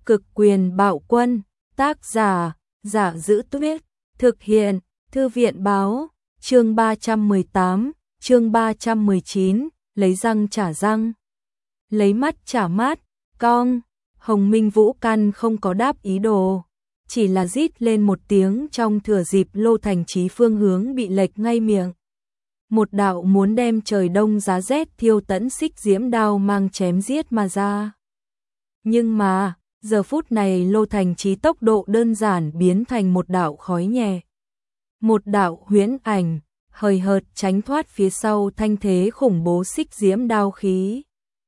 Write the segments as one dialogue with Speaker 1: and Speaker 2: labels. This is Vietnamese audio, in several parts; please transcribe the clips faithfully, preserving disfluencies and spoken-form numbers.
Speaker 1: Cực quyền bạo quân, tác giả, Giả Giữ Tuyết, thực hiện, Thư viện báo, chương ba trăm mười tám, chương ba trăm mười chín, lấy răng trả răng, lấy mắt trả mắt, cong. Hồng Minh Vũ căn không có đáp ý đồ, chỉ là rít lên một tiếng trong thừa dịp Lô Thành Chí phương hướng bị lệch ngay miệng. Một đạo muốn đem trời đông giá rét thiêu tẫn xích diễm đao mang chém giết mà ra. Nhưng mà, giờ phút này Lô Thành Chí tốc độ đơn giản biến thành một đạo khói nhẹ. Một đạo huyễn ảnh, hời hợt tránh thoát phía sau thanh thế khủng bố xích diễm đao khí.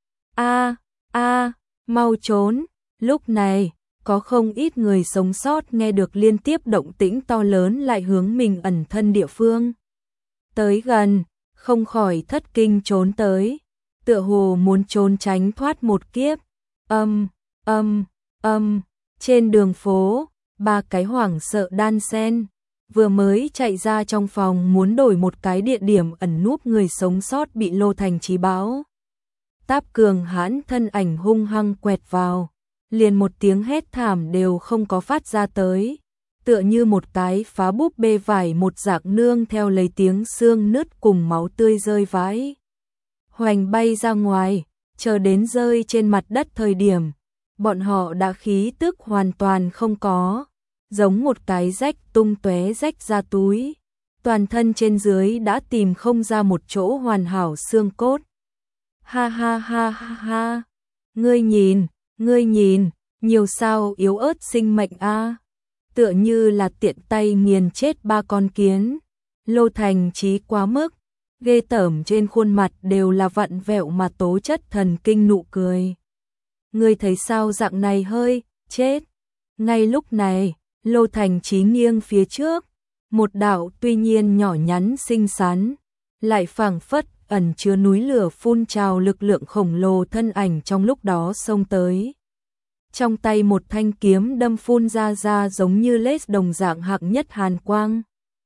Speaker 1: A, a, mau trốn. Lúc này, có không ít người sống sót nghe được liên tiếp động tĩnh to lớn lại hướng mình ẩn thân địa phương. Tới gần, không khỏi thất kinh trốn tới, tựa hồ muốn trốn tránh thoát một kiếp. Âm, âm, âm, trên đường phố, ba cái hoảng sợ đan sen, vừa mới chạy ra trong phòng muốn đổi một cái địa điểm ẩn núp người sống sót bị Lô Thành Chí báo. Táp cường hãn thân ảnh hung hăng quẹt vào, liền một tiếng hét thảm đều không có phát ra tới, tựa như một cái phá búp bê vải một dạng nương theo lấy tiếng xương nứt cùng máu tươi rơi vãi. Hoành bay ra ngoài, chờ đến rơi trên mặt đất thời điểm, bọn họ đã khí tức hoàn toàn không có, giống một cái rách tung tóe rách ra túi, toàn thân trên dưới đã tìm không ra một chỗ hoàn hảo xương cốt. Ha ha ha ha ha, ngươi nhìn, ngươi nhìn, nhiều sao yếu ớt sinh mệnh a, tựa như là tiện tay nghiền chết ba con kiến. Lô Thành Chí quá mức ghê tởm, trên khuôn mặt đều là vặn vẹo mà tố chất thần kinh nụ cười. Ngươi thấy sao dạng này hơi chết. Ngay lúc này, Lô Thành Chí nghiêng phía trước, một đạo tuy nhiên nhỏ nhắn xinh xắn, lại phảng phất ẩn chứa núi lửa phun trào lực lượng khổng lồ thân ảnh trong lúc đó xông tới. Trong tay một thanh kiếm đâm phun ra ra giống như lết đồng dạng hạng nhất hàn quang.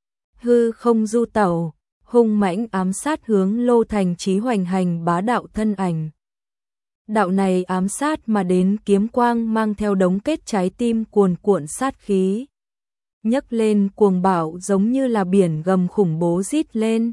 Speaker 1: Hư không du tẩu, hung mãnh ám sát hướng Lô Thành Chí hoành hành bá đạo thân ảnh. Đạo này ám sát mà đến kiếm quang mang theo đống kết trái tim cuồn cuộn sát khí. Nhấc lên cuồng bạo giống như là biển gầm khủng bố rít lên,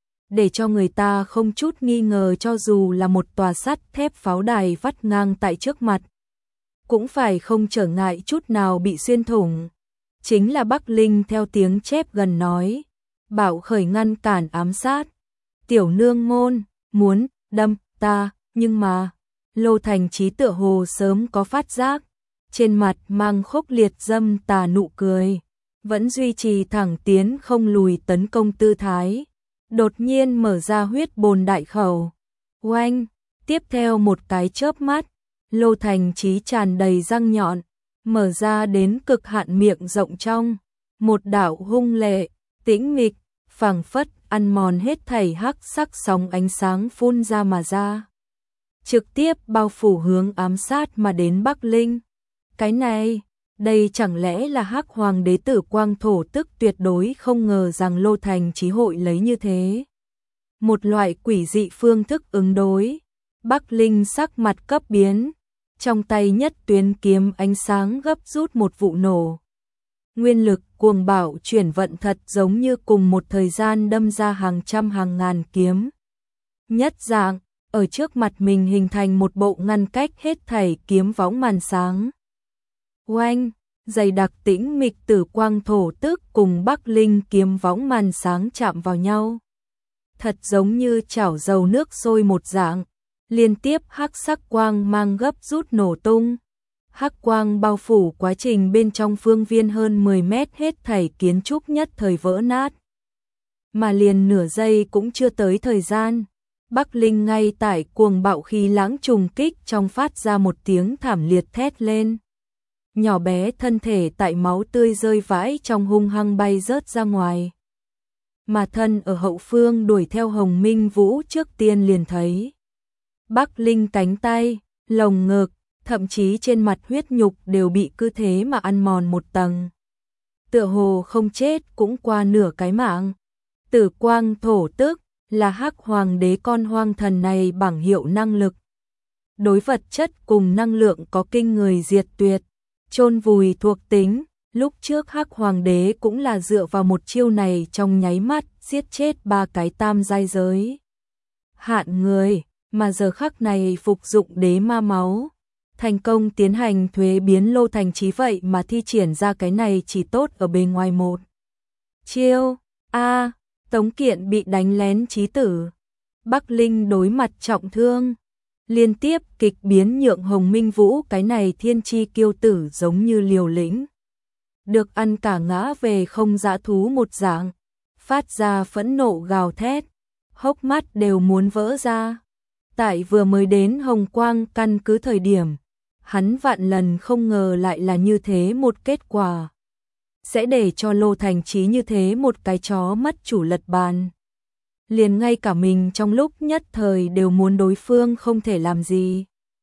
Speaker 1: để cho người ta không chút nghi ngờ cho dù là một tòa sắt thép pháo đài vắt ngang tại trước mặt, cũng phải không trở ngại chút nào bị xuyên thủng. Chính là Bắc Linh theo tiếng chép gần nói, bảo khởi ngăn cản ám sát. Tiểu nương môn, muốn đâm ta, nhưng mà Lô Thành Chí tựa hồ sớm có phát giác, trên mặt mang khốc liệt dâm tà nụ cười, vẫn duy trì thẳng tiến không lùi tấn công tư thái. Đột nhiên mở ra huyết bồn đại khẩu. Oanh, tiếp theo một cái chớp mắt, Lô Thành Chí tràn đầy răng nhọn, mở ra đến cực hạn miệng rộng trong, một đạo hung lệ, tĩnh mịch, phảng phất ăn mòn hết thảy hắc sắc sóng ánh sáng phun ra mà ra, trực tiếp bao phủ hướng ám sát mà đến Bắc Linh. Cái này, đây chẳng lẽ là Hắc Hoàng đế tử Quang Thổ Tức tuyệt đối không ngờ rằng Lô Thành Chí hội lấy như thế một loại quỷ dị phương thức ứng đối. Bắc Linh sắc mặt cấp biến, trong tay nhất tuyến kiếm ánh sáng gấp rút một vụ nổ. Nguyên lực cuồng bạo chuyển vận thật giống như cùng một thời gian đâm ra hàng trăm hàng ngàn kiếm. Nhất dạng, ở trước mặt mình hình thành một bộ ngăn cách hết thảy kiếm võng màn sáng. Oanh, dày đặc tĩnh mịch tử quang thổ tức cùng Bắc Linh kiếm võng màn sáng chạm vào nhau. Thật giống như chảo dầu nước sôi một dạng, liên tiếp hắc sắc quang mang gấp rút nổ tung. Hắc quang bao phủ quá trình bên trong phương viên hơn mười mét hết thảy kiến trúc nhất thời vỡ nát. Mà liền nửa giây cũng chưa tới thời gian, Bắc Linh ngay tại cuồng bạo khí lãng trùng kích trong phát ra một tiếng thảm liệt thét lên. Nhỏ bé thân thể tại máu tươi rơi vãi trong hung hăng bay rớt ra ngoài. Mà thân ở hậu phương đuổi theo Hồng Minh Vũ trước tiên liền thấy Bắc Linh cánh tay, lồng ngực, thậm chí trên mặt huyết nhục đều bị cứ thế mà ăn mòn một tầng. Tựa hồ không chết cũng qua nửa cái mạng. Tử Quang Thổ Tức là Hắc Hoàng đế con hoang thần này bảng hiệu năng lực. đối vật chất cùng năng lượng có kinh người diệt tuyệt, chôn vùi thuộc tính. Lúc trước Hắc Hoàng đế cũng là dựa vào một chiêu này trong nháy mắt giết chết ba cái tam giai giới hạn người, mà giờ khắc này phục dụng đế ma máu, thành công tiến hành thuế biến Lô Thành Chí, vậy mà thi triển ra cái này chỉ tốt ở bề ngoài một chiêu. A, Tống Kiện bị đánh lén chí tử. Bắc Linh đối mặt trọng thương, liên tiếp kịch biến nhượng Hồng Minh Vũ cái này thiên chi kiêu tử giống như liều lĩnh, được ăn cả ngã về không dã thú một dạng, phát ra phẫn nộ gào thét, hốc mắt đều muốn vỡ ra. Tại vừa mới đến Hồng Quang căn cứ thời điểm, hắn vạn lần không ngờ lại là như thế một kết quả, sẽ để cho Lô Thành Chí như thế một cái chó mất chủ lật bàn. Liền ngay cả mình trong lúc nhất thời đều muốn đối phương không thể làm gì.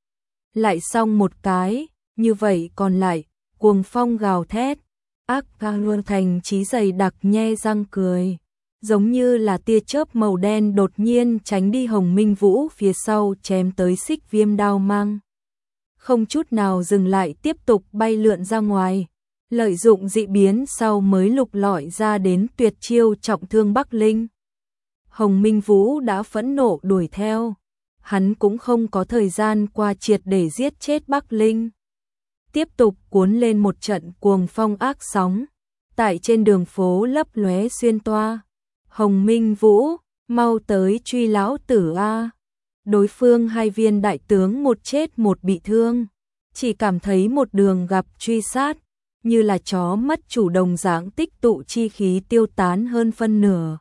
Speaker 1: Lại xong một cái, như vậy còn lại, cuồng phong gào thét, ác ca Lô Thành Chí dày đặc nhe răng cười, giống như là tia chớp màu đen đột nhiên tránh đi Hồng Minh Vũ phía sau chém tới xích viêm đao mang. Không chút nào dừng lại tiếp tục bay lượn ra ngoài, lợi dụng dị biến sau mới lục lọi ra đến tuyệt chiêu trọng thương Bắc Linh. Hồng Minh Vũ đã phẫn nộ đuổi theo, hắn cũng không có thời gian qua triệt để giết chết Bắc Linh. Tiếp tục cuốn lên một trận cuồng phong ác sóng, tại trên đường phố lấp lóe xuyên toa. Hồng Minh Vũ, mau tới truy lão tử a. Đối phương hai viên đại tướng một chết một bị thương, chỉ cảm thấy một đường gặp truy sát, như là chó mất chủ đồng dạng tích tụ chi khí tiêu tán hơn phân nửa.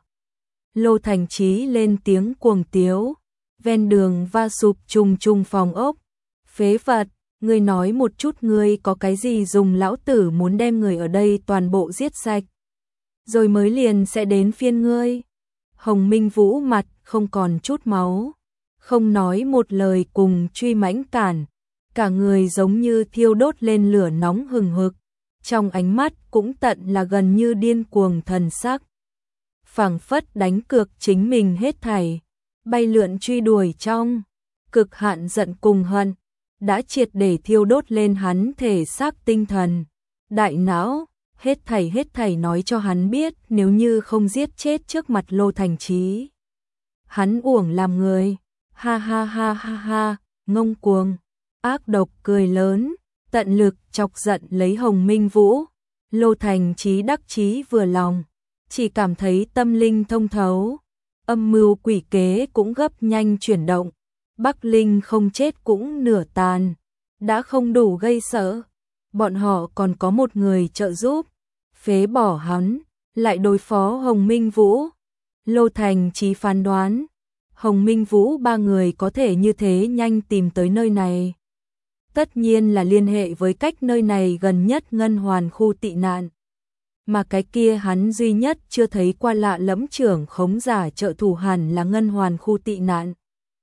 Speaker 1: Lô Thành Chí lên tiếng cuồng tiếu, ven đường va sụp trùng trùng phòng ốc. Phế vật, ngươi nói một chút ngươi có cái gì dùng, lão tử muốn đem người ở đây toàn bộ giết sạch, rồi mới liền sẽ đến phiên ngươi. Hồng Minh Vũ mặt không còn chút máu, không nói một lời cùng truy mãnh cản, cả người giống như thiêu đốt lên lửa nóng hừng hực, trong ánh mắt cũng tận là gần như điên cuồng thần sắc. Phảng phất đánh cược chính mình hết thảy, bay lượn truy đuổi trong cực hạn giận cùng hận, đã triệt để thiêu đốt lên hắn thể xác tinh thần, đại não, hết thảy hết thảy nói cho hắn biết nếu như không giết chết trước mặt Lô Thành Chí, hắn uổng làm người. Ha ha ha ha ha, ngông cuồng, ác độc cười lớn, tận lực chọc giận lấy Hồng Minh Vũ. Lô Thành Chí đắc chí vừa lòng, chỉ cảm thấy tâm linh thông thấu, âm mưu quỷ kế cũng gấp nhanh chuyển động. Bắc Linh không chết cũng nửa tàn, đã không đủ gây sợ, bọn họ còn có một người trợ giúp, phế bỏ hắn, lại đối phó Hồng Minh Vũ. Lô Thành Chí phán đoán, Hồng Minh Vũ ba người có thể như thế nhanh tìm tới nơi này, tất nhiên là liên hệ với cách nơi này gần nhất Ngân Hoàn khu tị nạn, mà cái kia hắn duy nhất chưa thấy qua lạ lẫm trưởng khống giả trợ thủ hẳn là Ngân Hoàn khu tị nạn.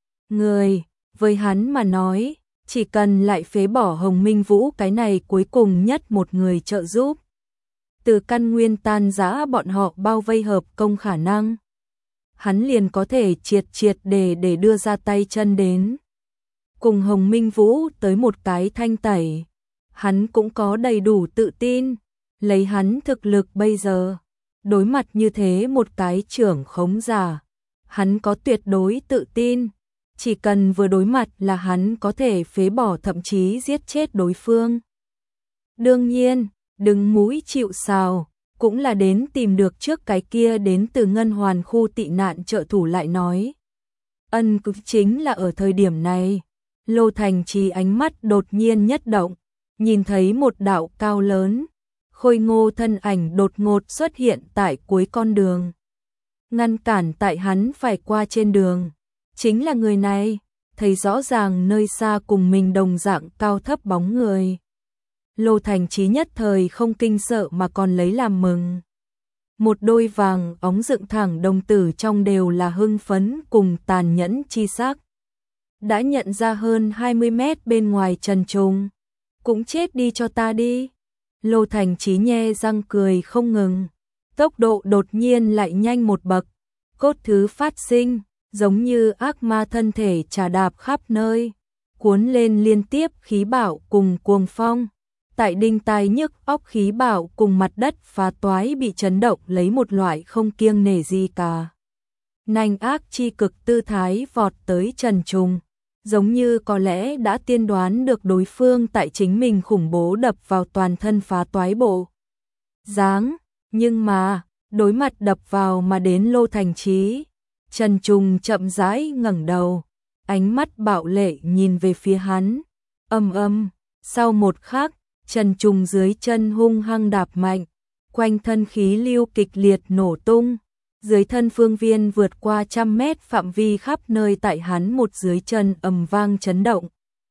Speaker 1: Người, với hắn mà nói, chỉ cần lại phế bỏ Hồng Minh Vũ cái này cuối cùng nhất một người trợ giúp, từ căn nguyên tan rã bọn họ bao vây hợp công khả năng, hắn liền có thể triệt triệt để để đưa ra tay chân đến. Cùng Hồng Minh Vũ tới một cái thanh tẩy, hắn cũng có đầy đủ tự tin, lấy hắn thực lực bây giờ, đối mặt như thế một cái trưởng khống giả, hắn có tuyệt đối tự tin, chỉ cần vừa đối mặt là hắn có thể phế bỏ thậm chí giết chết đối phương. Đương nhiên, đứng mũi chịu sào, cũng là đến tìm được trước cái kia đến từ Ngân Hoàn khu tị nạn trợ thủ lại nói. Ân cực chính là ở thời điểm này, Lô Thành Chí ánh mắt đột nhiên nhất động, nhìn thấy một đạo cao lớn, khôi ngô thân ảnh đột ngột xuất hiện tại cuối con đường, ngăn cản tại hắn phải qua trên đường. Chính là người này, thấy rõ ràng nơi xa cùng mình đồng dạng cao thấp bóng người. Lô Thành Chí nhất thời không kinh sợ mà còn lấy làm mừng. Một đôi vàng óng dựng thẳng đồng tử trong đều là hưng phấn cùng tàn nhẫn chi sắc. Đã nhận ra hơn hai mươi mét bên ngoài Trần Trùng, cũng chết đi cho ta đi. Lô Thành Chí nhe răng cười không ngừng, tốc độ đột nhiên lại nhanh một bậc, cốt thứ phát sinh, giống như ác ma thân thể trà đạp khắp nơi, cuốn lên liên tiếp khí bạo cùng cuồng phong. Tại đinh tai nhức óc khí bạo cùng mặt đất phá toái bị chấn động lấy một loại không kiêng nể gì cả. Nanh ác chi cực tư thái vọt tới Trần Trùng, giống như có lẽ đã tiên đoán được đối phương tại chính mình khủng bố đập vào toàn thân phá toái bộ dáng, nhưng mà, đối mặt đập vào mà đến Lô Thành Chí, Trần Trùng chậm rãi ngẩng đầu, ánh mắt bạo lệ nhìn về phía hắn. Âm âm, sau một khắc, Trần Trùng dưới chân hung hăng đạp mạnh, quanh thân khí lưu kịch liệt nổ tung, dưới thân phương viên vượt qua trăm mét phạm vi khắp nơi tại hắn một dưới chân ầm vang chấn động.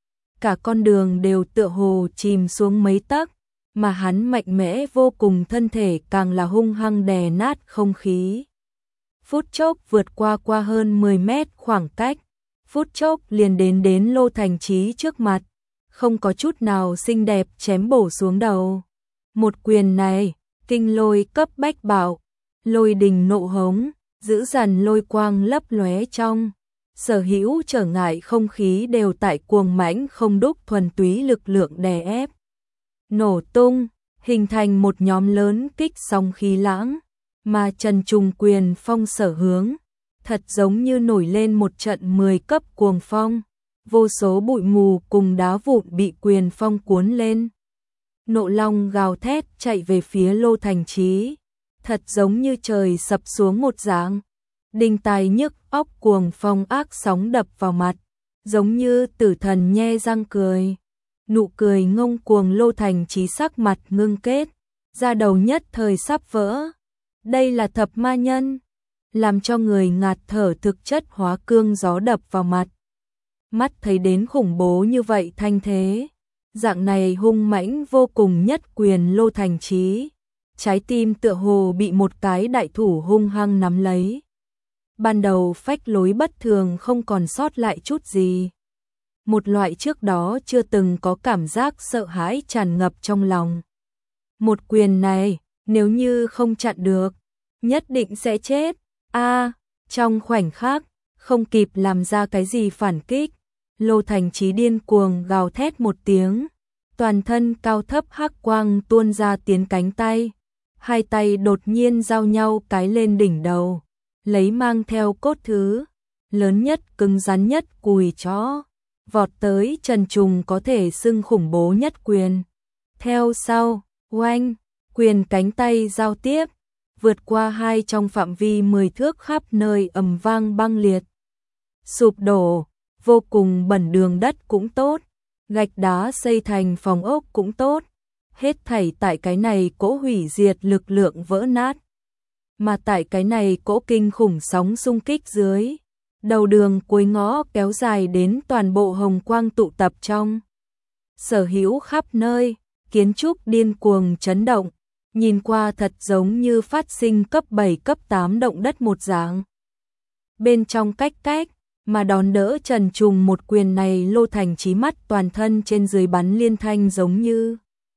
Speaker 1: Cả con đường đều tựa hồ chìm xuống mấy tấc, mà hắn mạnh mẽ vô cùng thân thể càng là hung hăng đè nát không khí. Phút chốc vượt qua qua hơn mười mét khoảng cách, phút chốc liền đến đến Lô Thành Chí trước mặt, không có chút nào xinh đẹp chém bổ xuống đầu. Một quyền này, kinh lôi cấp bách bạo, lôi đình nộ hống, dữ dằn lôi quang lấp lóe trong. Sở hữu trở ngại không khí đều tại cuồng mãnh không đúc thuần túy lực lượng đè ép. Nổ tung, hình thành một nhóm lớn kích sóng khí lãng, mà Trần Trùng quyền phong sở hướng, thật giống như nổi lên một trận mười cấp cuồng phong, vô số bụi mù cùng đá vụn bị quyền phong cuốn lên. Nộ long gào thét chạy về phía Lô Thành Chí, thật giống như trời sập xuống một dạng. Đinh tai nhức óc cuồng phong ác sóng đập vào mặt, giống như tử thần nhe răng cười. Nụ cười ngông cuồng Lô Thành Chí sắc mặt ngưng kết, da đầu nhất thời sắp vỡ. Đây là thập ma nhân, làm cho người ngạt thở thực chất hóa cương gió đập vào mặt. Mắt thấy đến khủng bố như vậy thanh thế, dạng này hung mãnh vô cùng nhất quyền Lô Thành Chí, trái tim tựa hồ bị một cái đại thủ hung hăng nắm lấy. Ban đầu phách lối bất thường không còn sót lại chút gì. Một loại trước đó chưa từng có cảm giác sợ hãi tràn ngập trong lòng. Một quyền này, nếu như không chặn được, nhất định sẽ chết. A, trong khoảnh khắc, không kịp làm ra cái gì phản kích, Lô Thành Chí điên cuồng gào thét một tiếng, toàn thân cao thấp hắc quang tuôn ra tiến cánh tay, hai tay đột nhiên giao nhau cái lên đỉnh đầu, lấy mang theo cốt thứ lớn nhất cứng rắn nhất cùi chó, vọt tới Trần Trùng có thể xưng khủng bố nhất quyền. Theo sau, oanh, quyền cánh tay giao tiếp, vượt qua hai trong phạm vi mười thước khắp nơi ầm vang băng liệt. Sụp đổ, vô cùng bẩn đường đất cũng tốt, gạch đá xây thành phòng ốc cũng tốt, hết thảy tại cái này cỗ hủy diệt lực lượng vỡ nát. Mà tại cái này cỗ kinh khủng sóng xung kích dưới, đầu đường cuối ngõ kéo dài đến toàn bộ hồng quang tụ tập trong. Sở hữu khắp nơi, kiến trúc điên cuồng chấn động, nhìn qua thật giống như phát sinh cấp bảy cấp tám động đất một dạng. Bên trong cách cách, mà đón đỡ Trần Trùng một quyền này Lô Thành Chí mắt toàn thân trên dưới bắn liên thanh giống như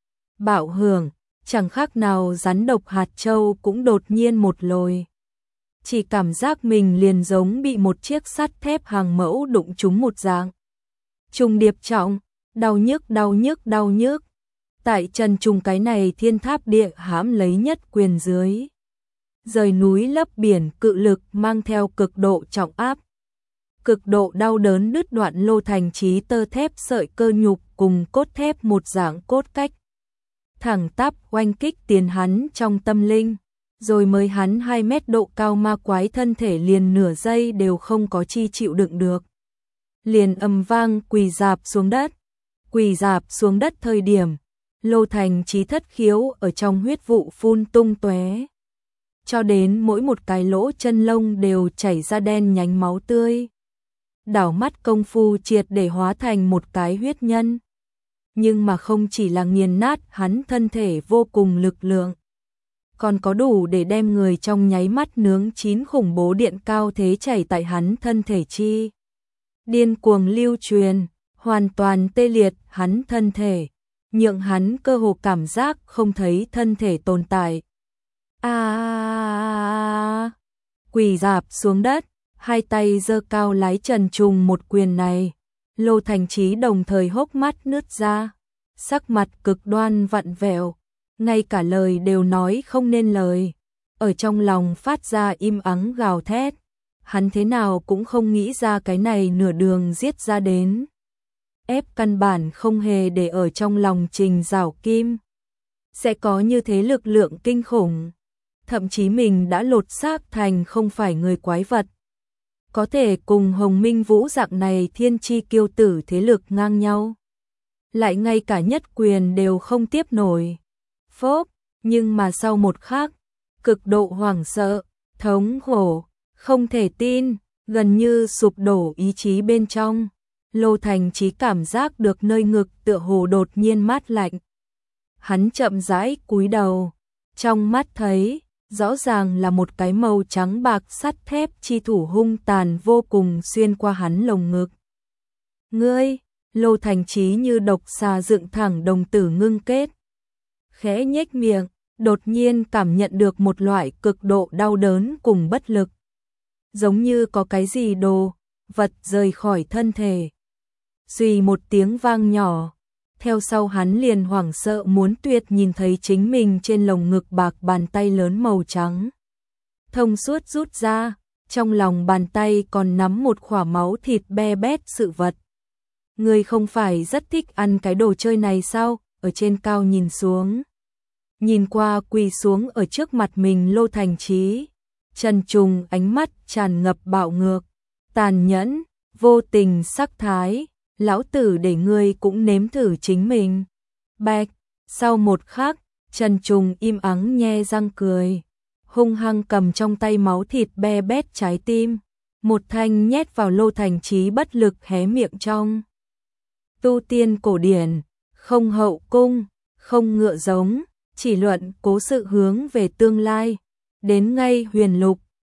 Speaker 1: bạo hưởng, chẳng khác nào rắn độc hạt châu cũng đột nhiên một lồi. Chỉ cảm giác mình liền giống bị một chiếc sắt thép hàng mẫu đụng trúng một dạng. Trùng điệp trọng, đau nhức đau nhức đau nhức. Tại Trần Trùng cái này thiên tháp địa hãm lấy nhất quyền dưới. Rời núi lấp biển cự lực mang theo cực độ trọng áp. Cực độ đau đớn đứt đoạn Lô Thành Chí tơ thép sợi cơ nhục cùng cốt thép một dạng cốt cách. Thẳng tắp oanh kích tiền hắn trong tâm linh, rồi mới hắn hai mét độ cao ma quái thân thể liền nửa giây đều không có chi chịu đựng được. Liền ầm vang quỳ rạp xuống đất. Quỳ rạp xuống đất thời điểm, Lô Thành Chí thất khiếu ở trong huyết vụ phun tung tóe, cho đến mỗi một cái lỗ chân lông đều chảy ra đen nhánh máu tươi. Đảo mắt công phu triệt để hóa thành một cái huyết nhân. Nhưng mà không chỉ là nghiền nát hắn thân thể vô cùng lực lượng, còn có đủ để đem người trong nháy mắt nướng chín khủng bố điện cao thế chảy tại hắn thân thể chi. Điên cuồng lưu truyền, hoàn toàn tê liệt hắn thân thể, nhượng hắn cơ hồ cảm giác không thấy thân thể tồn tại. A, quỳ rạp xuống đất, hai tay giơ cao lái Trần Trùng một quyền này, Lô Thành Chí đồng thời hốc mắt nứt ra, sắc mặt cực đoan vặn vẹo, ngay cả lời đều nói không nên lời, ở trong lòng phát ra im ắng gào thét, hắn thế nào cũng không nghĩ ra cái này nửa đường giết ra đến. Ép căn bản không hề để ở trong lòng Trình Giảo Kim. Sẽ có như thế lực lượng kinh khủng, thậm chí mình đã lột xác thành không phải người quái vật. Có thể cùng Hồng Minh Vũ dạng này thiên chi kiêu tử thế lực ngang nhau. Lại ngay cả nhất quyền đều không tiếp nổi. Phốp, nhưng mà sau một khắc, cực độ hoảng sợ, thống khổ, không thể tin, gần như sụp đổ ý chí bên trong. Lô Thành Chí cảm giác được nơi ngực tựa hồ đột nhiên mát lạnh. Hắn chậm rãi cúi đầu, trong mắt thấy, rõ ràng là một cái màu trắng bạc sắt thép chi thủ hung tàn vô cùng xuyên qua hắn lồng ngực. Ngươi, Lô Thành Chí như độc xà dựng thẳng đồng tử ngưng kết. Khẽ nhếch miệng, đột nhiên cảm nhận được một loại cực độ đau đớn cùng bất lực. Giống như có cái gì đồ, vật rời khỏi thân thể. Suy một tiếng vang nhỏ, theo sau hắn liền hoảng sợ muốn tuyệt nhìn thấy chính mình trên lồng ngực bạc bàn tay lớn màu trắng. Thông suốt rút ra, trong lòng bàn tay còn nắm một khỏa máu thịt be bét sự vật. Ngươi không phải rất thích ăn cái đồ chơi này sao? Ở trên cao nhìn xuống. Nhìn qua quỳ xuống ở trước mặt mình Lô Thành Chí. Trần Trùng ánh mắt tràn ngập bạo ngược, tàn nhẫn, vô tình sắc thái. Lão tử để ngươi cũng nếm thử chính mình. Bạch, sau một khắc, Trần Trùng im ắng nhe răng cười, hung hăng cầm trong tay máu thịt be bét trái tim, một thanh nhét vào Lô Thành Chí bất lực hé miệng trong. Tu tiên cổ điển, không hậu cung, không ngựa giống, chỉ luận cố sự hướng về tương lai, đến ngay huyền lục,